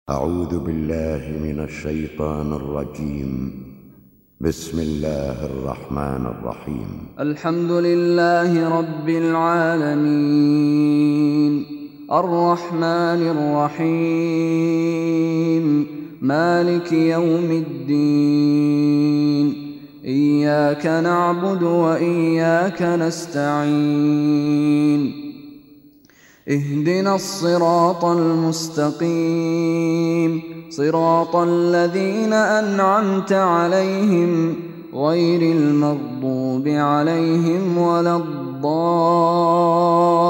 أعوذ بالله من الشيطان الرجيم. بسم الله الرحمن الرحيم. الحمد لله رب العالمين، الرحمن الرحيم، مالك يوم الدين. إياك نعبد وإياك نستعين. اهدنا الصراط المستقيم، صراط الذين أنعمت عليهم غير المغضوب عليهم ولا الضالين.